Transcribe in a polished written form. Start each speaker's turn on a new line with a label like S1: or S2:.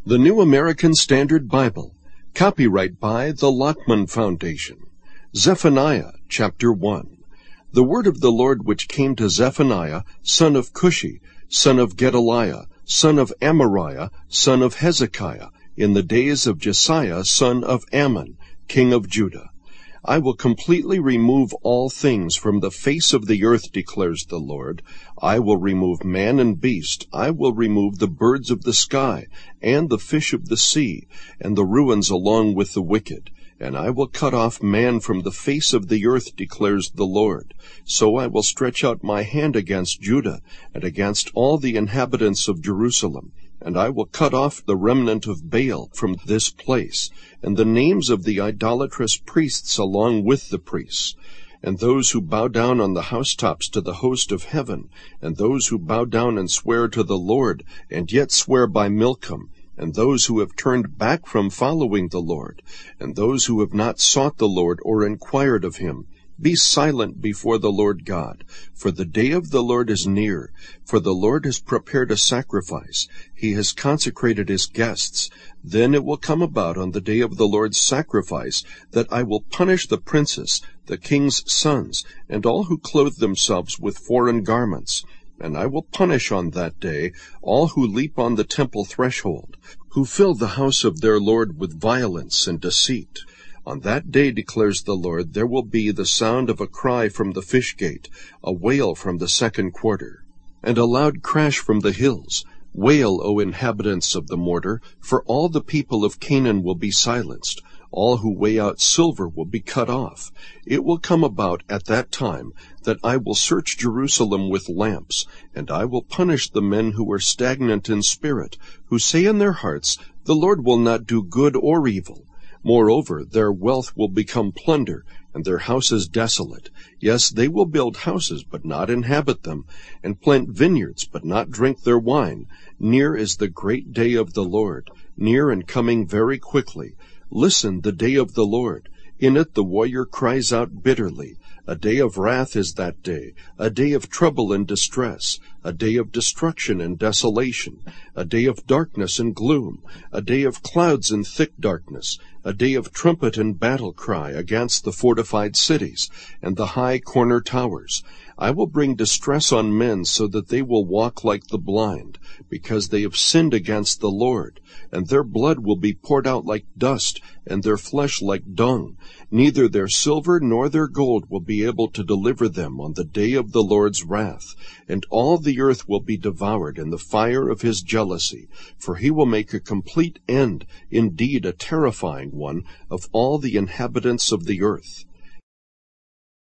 S1: The New American Standard Bible. Copyright by the Lockman Foundation. Zephaniah, chapter 1. The word of the Lord which came to Zephaniah, son of Cushi, son of Gedaliah, son of Amariah, son of Hezekiah, in the days of Josiah, son of Ammon, king of Judah. I will completely remove all things from the face of the earth, declares the Lord. I will remove man and beast. I will remove the birds of the sky, and the fish of the sea, and the ruins along with the wicked. And I will cut off man from the face of the earth, declares the Lord. So I will stretch out my hand against Judah, and against all the inhabitants of Jerusalem. And I will cut off the remnant of Baal from this place, and the names of the idolatrous priests along with the priests, and those who bow down on the housetops to the host of heaven, and those who bow down and swear to the Lord, and yet swear by Milcom, and those who have turned back from following the Lord, and those who have not sought the Lord or inquired of him. Be silent before the Lord God, for the day of the Lord is near. For the Lord has prepared a sacrifice. He has consecrated his guests. Then it will come about on the day of the Lord's sacrifice that I will punish the princes, the king's sons, and all who clothe themselves with foreign garments. And I will punish on that day all who leap on the temple threshold, who fill the house of their Lord with violence and deceit. On that day, declares the Lord, there will be the sound of a cry from the fish gate, a wail from the second quarter, and a loud crash from the hills. Wail, O inhabitants of the mortar, for all the people of Canaan will be silenced. All who weigh out silver will be cut off. It will come about at that time that I will search Jerusalem with lamps, and I will punish the men who are stagnant in spirit, who say in their hearts, the Lord will not do good or evil. Moreover, their wealth will become plunder, and their houses desolate. Yes, they will build houses, but not inhabit them, and plant vineyards, but not drink their wine. Near is the great day of the Lord, near and coming very quickly. Listen, the day of the Lord. In it the warrior cries out bitterly. A day of wrath is that day, a day of trouble and distress, a day of destruction and desolation, a day of darkness and gloom, a day of clouds and thick darkness, a day of trumpet and battle cry against the fortified cities and the high corner towers. I will bring distress on men so that they will walk like the blind, because they have sinned against the Lord, and their blood will be poured out like dust, and their flesh like dung. Neither their silver nor their gold will be able to deliver them on the day of the Lord's wrath, and all the earth will be devoured in the fire of his jealousy, for he will make a complete end, indeed a terrifying one, of all the inhabitants of the earth.